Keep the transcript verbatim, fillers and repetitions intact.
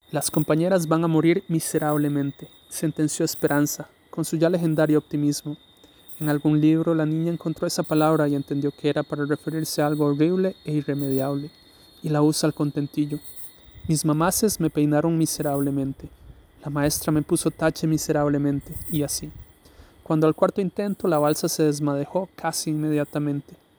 Las compañeras van a morir miserablemente, sentenció Esperanza, con su ya legendario optimismo. En algún libro la niña encontró esa palabra y entendió que era para referirse a algo horrible e irremediable, y la usa al contentillo. Mis mamaces me peinaron miserablemente, la maestra me puso tache miserablemente, y así. Cuando al cuarto intento la balsa se desmadejó casi inmediatamente.